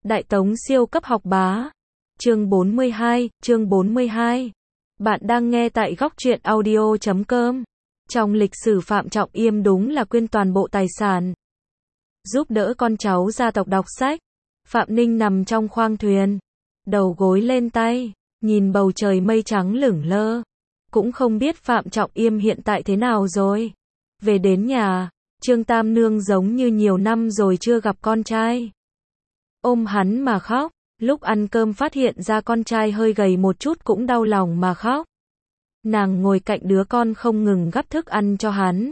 Đại Tống siêu cấp học bá. Chương 42. Bạn đang nghe tại góc truyện audio.com. Trong lịch sử Phạm Trọng Yêm đúng là quyên toàn bộ tài sản, giúp đỡ con cháu gia tộc đọc sách. Phạm Ninh nằm trong khoang thuyền, đầu gối lên tay, nhìn bầu trời mây trắng lửng lơ. Cũng không biết Phạm Trọng Yêm hiện tại thế nào rồi. Về đến nhà, Trương Tam Nương giống như nhiều năm rồi chưa gặp con trai, ôm hắn mà khóc. Lúc ăn cơm phát hiện ra con trai hơi gầy một chút cũng đau lòng mà khóc. Nàng ngồi cạnh đứa con không ngừng gắp thức ăn cho hắn.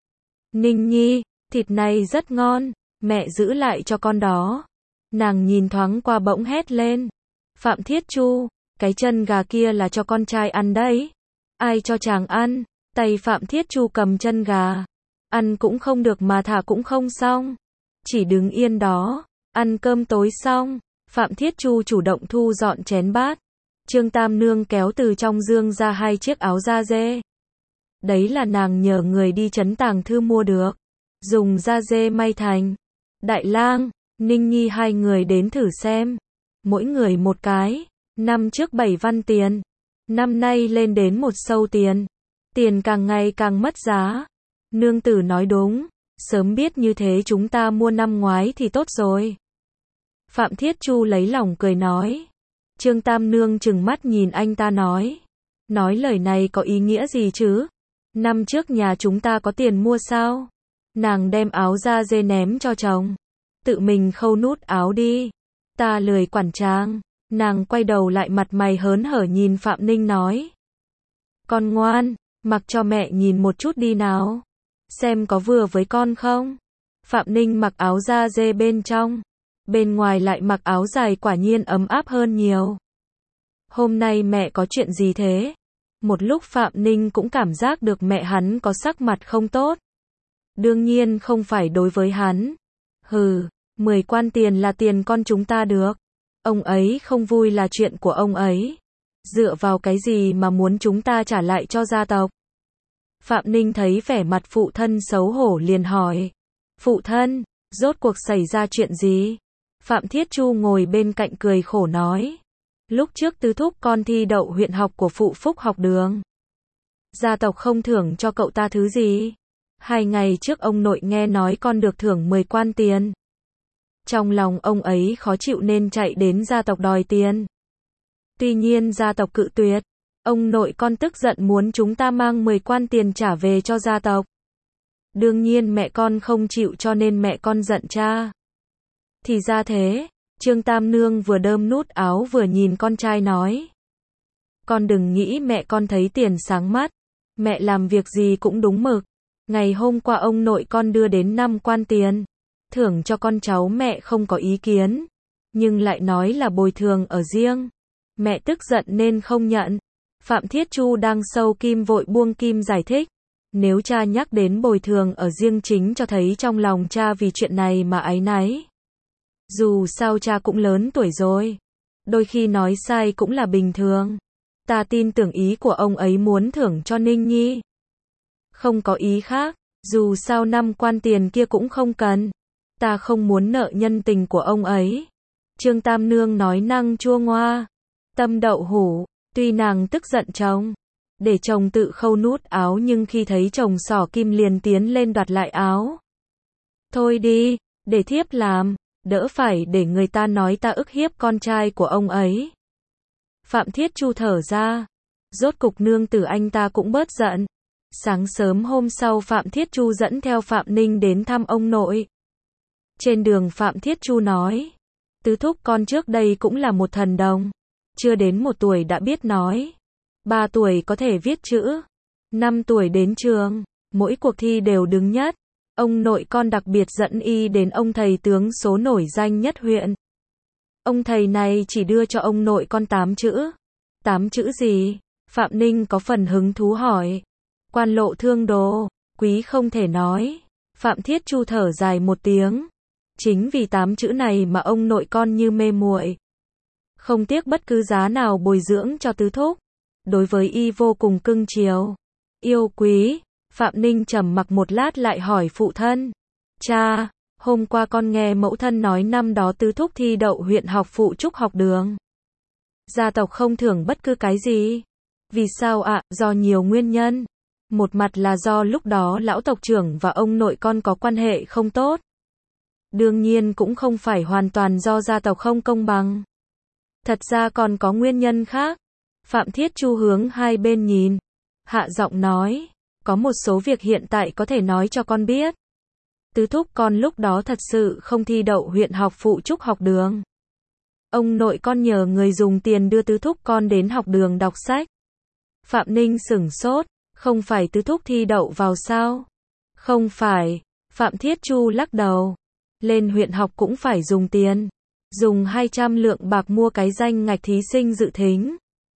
Ninh Nhi, thịt này rất ngon, mẹ giữ lại cho con đó. Nàng nhìn thoáng qua bỗng hét lên. Phạm Thiết Chu, cái chân gà kia là cho con trai ăn đấy. Ai cho chàng ăn? Tay Phạm Thiết Chu cầm chân gà. Ăn cũng không được mà thả cũng không xong. Chỉ đứng yên đó. Ăn cơm tối xong, Phạm Thiết Chu chủ động thu dọn chén bát. Trương Tam Nương kéo từ trong giường ra 2 chiếc áo da dê. Đấy là nàng nhờ người đi trấn tàng thư mua được, dùng da dê may thành. Đại Lang, Ninh Nhi hai người đến thử xem. Mỗi người một cái. Năm trước 7 văn tiền, năm nay lên đến 1 sâu tiền. Tiền càng ngày càng mất giá. Nương tử nói đúng, sớm biết như thế chúng ta mua năm ngoái thì tốt rồi. Phạm Thiết Chu lấy lòng cười nói. Trương Tam Nương trừng mắt nhìn anh ta nói. Nói lời này có ý nghĩa gì chứ? Năm trước nhà chúng ta có tiền mua sao? Nàng đem áo da dê ném cho chồng. Tự mình khâu nút áo đi. Ta lười quản chàng. Nàng quay đầu lại mặt mày hớn hở nhìn Phạm Ninh nói. Con ngoan, mặc cho mẹ nhìn một chút đi nào. Xem có vừa với con không? Phạm Ninh mặc áo da dê bên trong. Bên ngoài lại mặc áo dài quả nhiên ấm áp hơn nhiều. Hôm nay mẹ có chuyện gì thế? Một lúc Phạm Ninh cũng cảm giác được mẹ hắn có sắc mặt không tốt. Đương nhiên không phải đối với hắn. 10 quan tiền là tiền con chúng ta được. Ông ấy không vui là chuyện của ông ấy. Dựa vào cái gì mà muốn chúng ta trả lại cho gia tộc? Phạm Ninh thấy vẻ mặt phụ thân xấu hổ liền hỏi. Phụ thân, rốt cuộc xảy ra chuyện gì? Phạm Thiết Chu ngồi bên cạnh cười khổ nói. Lúc trước tứ thúc con thi đậu huyện học của phụ Phúc học đường. Gia tộc không thưởng cho cậu ta thứ gì. 2 ngày trước ông nội nghe nói con được thưởng 10 quan tiền. Trong lòng ông ấy khó chịu nên chạy đến gia tộc đòi tiền. Tuy nhiên gia tộc cự tuyệt. Ông nội con tức giận muốn chúng ta mang 10 quan tiền trả về cho gia tộc. Đương nhiên mẹ con không chịu cho nên mẹ con giận cha. Thì ra thế. Trương Tam Nương vừa đơm nút áo vừa nhìn con trai nói. Con đừng nghĩ mẹ con thấy tiền sáng mắt. Mẹ làm việc gì cũng đúng mực. Ngày hôm qua ông nội con đưa đến 5 quan tiền. Thưởng cho con cháu mẹ không có ý kiến. Nhưng lại nói là bồi thường ở riêng. Mẹ tức giận nên không nhận. Phạm Thiết Chu đang sâu kim vội buông kim giải thích. Nếu cha nhắc đến bồi thường ở riêng chính cho thấy trong lòng cha vì chuyện này mà áy náy. Dù sao cha cũng lớn tuổi rồi. Đôi khi nói sai cũng là bình thường. Ta tin tưởng ý của ông ấy muốn thưởng cho Ninh Nhi. Không có ý khác. Dù sao 5 quan tiền kia cũng không cần. Ta không muốn nợ nhân tình của ông ấy. Trương Tam Nương nói năng chua ngoa. Tâm đậu hũ. Tuy nàng tức giận chồng. Để chồng tự khâu nút áo nhưng khi thấy chồng xỏ kim liền tiến lên đoạt lại áo. Thôi đi, để thiếp làm. Đỡ phải để người ta nói ta ức hiếp con trai của ông ấy. Phạm Thiết Chu thở ra. Rốt cục nương tử anh ta cũng bớt giận. Sáng sớm hôm sau Phạm Thiết Chu dẫn theo Phạm Ninh đến thăm ông nội. Trên đường Phạm Thiết Chu nói. Tứ thúc con trước đây cũng là một thần đồng. Chưa đến 1 tuổi đã biết nói. 3 tuổi có thể viết chữ. 5 tuổi đến trường. Mỗi cuộc thi đều đứng nhất. Ông nội con đặc biệt dẫn y đến ông thầy tướng số nổi danh nhất huyện. Ông thầy này chỉ đưa cho ông nội con 8 chữ. 8 chữ gì? Phạm Ninh có phần hứng thú hỏi. Quan lộ thương đồ, quý không thể nói. Phạm Thiết Chu thở dài một tiếng. Chính vì 8 chữ này mà ông nội con như mê muội. Không tiếc bất cứ giá nào bồi dưỡng cho tứ thúc. Đối với y vô cùng cưng chiều. Yêu quý. Phạm Ninh trầm mặc một lát lại hỏi phụ thân. Cha, Hôm qua con nghe mẫu thân nói năm đó tứ thúc thi đậu huyện học phụ trúc học đường. Gia tộc không thưởng bất cứ cái gì. Vì sao ạ? Do nhiều nguyên nhân. Một mặt là do lúc đó lão tộc trưởng và ông nội con có quan hệ không tốt. Đương nhiên cũng không phải hoàn toàn do gia tộc không công bằng. Thật ra còn có nguyên nhân khác. Phạm Thiết Chu hướng hai bên nhìn. Hạ giọng nói. Có một số việc hiện tại có thể nói cho con biết. Tứ thúc con lúc đó thật sự không thi đậu huyện học phụ trúc học đường. Ông nội con nhờ người dùng tiền đưa tứ thúc con đến học đường đọc sách. Phạm Ninh sửng sốt. Không phải tứ thúc thi đậu vào sao? Không phải. Phạm Thiết Chu lắc đầu. Lên huyện học cũng phải dùng tiền. Dùng 200 lượng bạc mua cái danh ngạch thí sinh dự thính.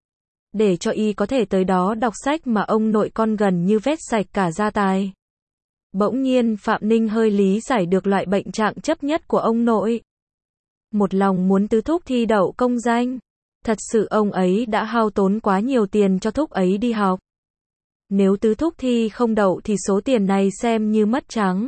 Để cho y có thể tới đó đọc sách mà ông nội con gần như vét sạch cả gia tài. Bỗng nhiên Phạm Ninh hơi lý giải được loại bệnh trạng chấp nhất của ông nội. Một lòng muốn tứ thúc thi đậu công danh. Thật sự ông ấy đã hao tốn quá nhiều tiền cho thúc ấy đi học. Nếu tứ thúc thi không đậu thì số tiền này xem như mất trắng.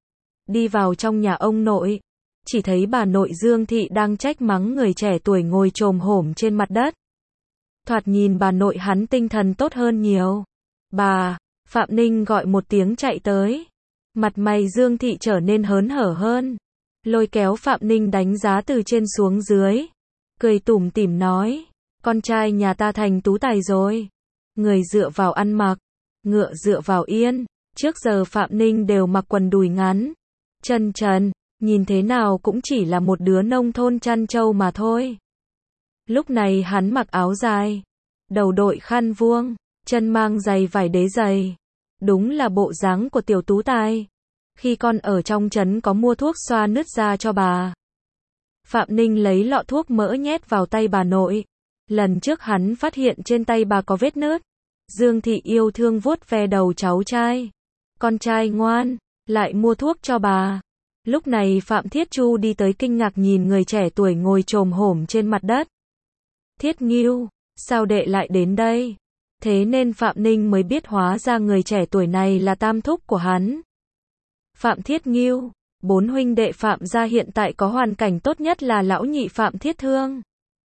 Đi vào trong nhà ông nội, chỉ thấy bà nội Dương Thị đang trách mắng người trẻ tuổi ngồi chồm hổm trên mặt đất. Thoạt nhìn bà nội hắn tinh thần tốt hơn nhiều. Bà, Phạm Ninh gọi một tiếng chạy tới. Mặt mày Dương Thị trở nên hớn hở hơn. Lôi kéo Phạm Ninh đánh giá từ trên xuống dưới. Cười tủm tỉm nói, con trai nhà ta thành tú tài rồi. Người dựa vào ăn mặc, ngựa dựa vào yên. Trước giờ Phạm Ninh đều mặc quần đùi ngắn, chân trần, nhìn thế nào cũng chỉ là một đứa nông thôn chăn trâu mà thôi. Lúc này hắn mặc áo dài, đầu đội khăn vuông, chân mang giày vải đế giày. Đúng là bộ dáng của tiểu tú tài. Khi con ở trong trấn có mua thuốc xoa nứt da cho bà. Phạm Ninh lấy lọ thuốc mỡ nhét vào tay bà nội. Lần trước hắn phát hiện trên tay bà có vết nứt. Dương Thị yêu thương vuốt ve đầu cháu trai. Con trai ngoan, lại mua thuốc cho bà. Lúc này Phạm Thiết Chu đi tới kinh ngạc nhìn người trẻ tuổi ngồi chồm hổm trên mặt đất. Thiết Ngưu, sao đệ lại đến đây? Thế nên Phạm Ninh mới biết hóa ra người trẻ tuổi này là tam thúc của hắn. Phạm Thiết Ngưu, 4 huynh đệ Phạm gia hiện tại có hoàn cảnh tốt nhất là lão nhị Phạm Thiết Thương.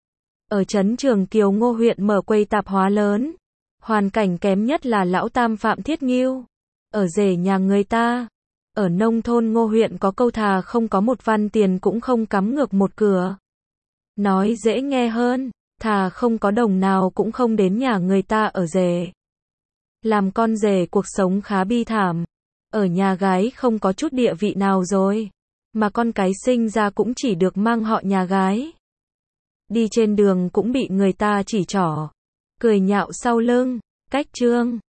Ở trấn Trường Kiều Ngô huyện mở quầy tạp hóa lớn. Hoàn cảnh kém nhất là lão tam Phạm Thiết Ngưu. Ở rể nhà người ta. Ở nông thôn Ngô huyện có câu thà không có một văn tiền cũng không cắm ngược một cửa. Nói dễ nghe hơn, thà không có đồng nào cũng không đến nhà người ta ở rể. Làm con rể cuộc sống khá bi thảm. Ở nhà gái không có chút địa vị nào rồi. Mà con cái sinh ra cũng chỉ được mang họ nhà gái. Đi trên đường cũng bị người ta chỉ trỏ. Cười nhạo sau lưng. Cách chương